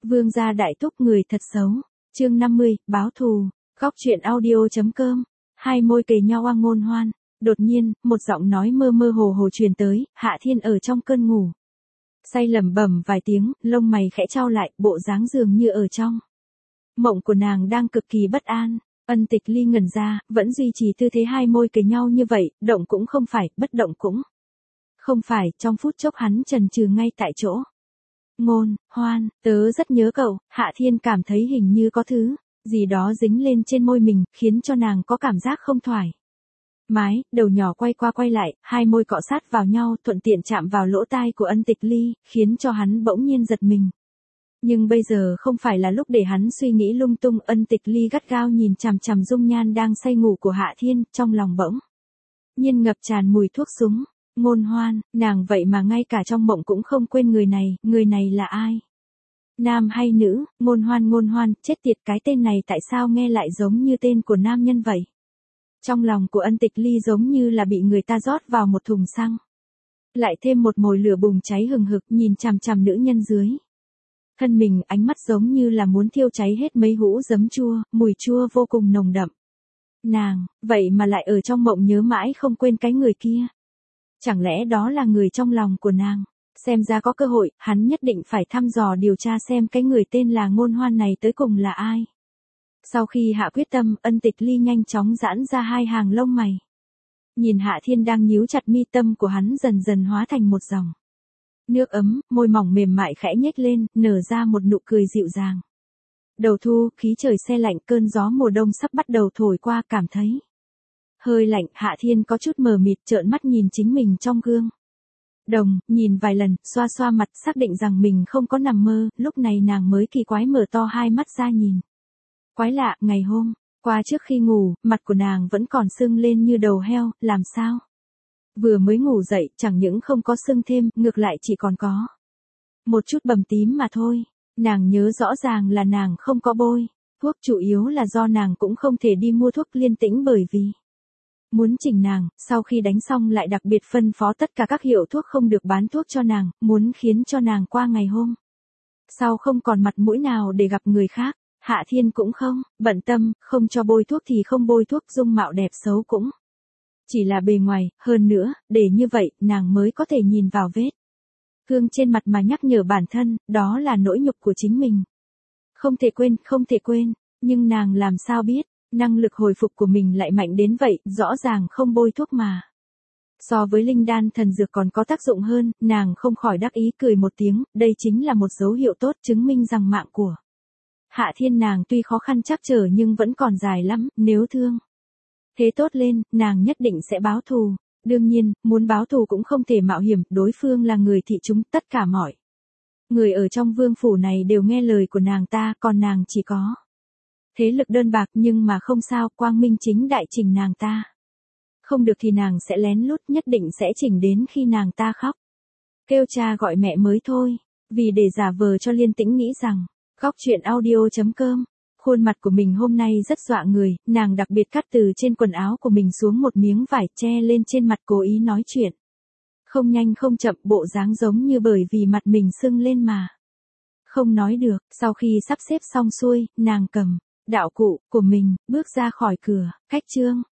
Vương gia đại thúc người thật xấu. Chương 50, báo thù. Góc truyện audio.com. Hai môi kề nhau oang ngôn hoan. Đột nhiên, một giọng nói mơ mơ hồ hồ truyền tới, Hạ Thiên ở trong cơn ngủ. Say lẩm bẩm vài tiếng, lông mày khẽ chau lại, bộ dáng dường như ở trong mộng của nàng đang cực kỳ bất an. Ân Tịch Ly ngẩn ra, vẫn duy trì tư thế hai môi kề nhau như vậy, động cũng không phải, bất động cũng không phải, trong phút chốc hắn chần chừ ngay tại chỗ. Ngôn, hoan, tớ rất nhớ cậu. Hạ Thiên cảm thấy hình như có thứ gì đó dính lên trên môi mình, khiến cho nàng có cảm giác không thoải mái, đầu nhỏ quay qua quay lại, hai môi cọ sát vào nhau, thuận tiện chạm vào lỗ tai của Ân Tịch Ly, khiến cho hắn bỗng nhiên giật mình. Nhưng bây giờ không phải là lúc để hắn suy nghĩ lung tung. Ân Tịch Ly gắt gao nhìn chằm chằm dung nhan đang say ngủ của Hạ Thiên, trong lòng bỗng nhiên ngập tràn mùi thuốc súng. Ngôn hoan, nàng vậy mà ngay cả trong mộng cũng không quên người này là ai? Nam hay nữ? Ngôn hoan, chết tiệt, cái tên này tại sao nghe lại giống như tên của nam nhân vậy? Trong lòng của Ân Tịch Ly giống như là bị người ta rót vào một thùng xăng. Lại thêm một mồi lửa bùng cháy hừng hực, nhìn chằm chằm nữ nhân dưới thân mình, ánh mắt giống như là muốn thiêu cháy hết mấy hũ giấm chua, mùi chua vô cùng nồng đậm. Nàng, vậy mà lại ở trong mộng nhớ mãi không quên cái người kia. Chẳng lẽ đó là người trong lòng của nàng? Xem ra có cơ hội, hắn nhất định phải thăm dò điều tra xem cái người tên là Ngôn Hoan này tới cùng là ai. Sau khi hạ quyết tâm, Ân Tịch Ly nhanh chóng giãn ra hai hàng lông mày. Nhìn Hạ Thiên đang nhíu chặt mi, tâm của hắn dần dần hóa thành một dòng nước ấm, môi mỏng mềm mại khẽ nhếch lên, nở ra một nụ cười dịu dàng. Đầu thu, khí trời se lạnh, cơn gió mùa đông sắp bắt đầu thổi qua, cảm thấy hơi lạnh. Hạ Thiên có chút mờ mịt, trợn mắt nhìn chính mình trong gương đồng, nhìn vài lần, xoa xoa mặt, xác định rằng mình không có nằm mơ. Lúc này nàng mới kỳ quái mở to hai mắt ra nhìn. Quái lạ, ngày hôm qua trước khi ngủ, mặt của nàng vẫn còn sưng lên như đầu heo, làm sao? Vừa mới ngủ dậy, chẳng những không có sưng thêm, ngược lại chỉ còn có một chút bầm tím mà thôi. Nàng nhớ rõ ràng là nàng không có bôi thuốc, chủ yếu là do nàng cũng không thể đi mua thuốc Liên Tĩnh, bởi vì muốn chỉnh nàng, sau khi đánh xong lại đặc biệt phân phó tất cả các hiệu thuốc không được bán thuốc cho nàng, muốn khiến cho nàng qua ngày hôm sau không còn mặt mũi nào để gặp người khác. Hạ Thiên cũng không bận tâm, không cho bôi thuốc thì không bôi thuốc, dung mạo đẹp xấu cũng chỉ là bề ngoài, hơn nữa, để như vậy, nàng mới có thể nhìn vào vết thương trên mặt mà nhắc nhở bản thân, đó là nỗi nhục của chính mình. Không thể quên, nhưng nàng làm sao biết, năng lực hồi phục của mình lại mạnh đến vậy, rõ ràng không bôi thuốc mà. So với linh đan thần dược còn có tác dụng hơn, nàng không khỏi đắc ý cười một tiếng, đây chính là một dấu hiệu tốt, chứng minh rằng mạng của Hạ Thiên nàng tuy khó khăn trắc trở nhưng vẫn còn dài lắm, nếu thương thế tốt lên, nàng nhất định sẽ báo thù. Đương nhiên, muốn báo thù cũng không thể mạo hiểm, đối phương là người thị chúng, tất cả mọi người ở trong vương phủ này đều nghe lời của nàng ta, còn nàng chỉ có thế lực đơn bạc, nhưng mà không sao, quang minh chính đại chỉnh nàng ta. Không được thì nàng sẽ lén lút, nhất định sẽ chỉnh đến khi nàng ta khóc kêu cha gọi mẹ mới thôi, vì để giả vờ cho Liên Tĩnh nghĩ rằng góc truyện audio.com. Khuôn mặt của mình hôm nay rất dọa người, nàng đặc biệt cắt từ trên quần áo của mình xuống một miếng vải che lên trên mặt, cố ý nói chuyện không nhanh không chậm, bộ dáng giống như bởi vì mặt mình sưng lên mà không nói được. Sau khi sắp xếp xong xuôi, nàng cầm đạo cụ của mình, bước ra khỏi cửa. Cách chương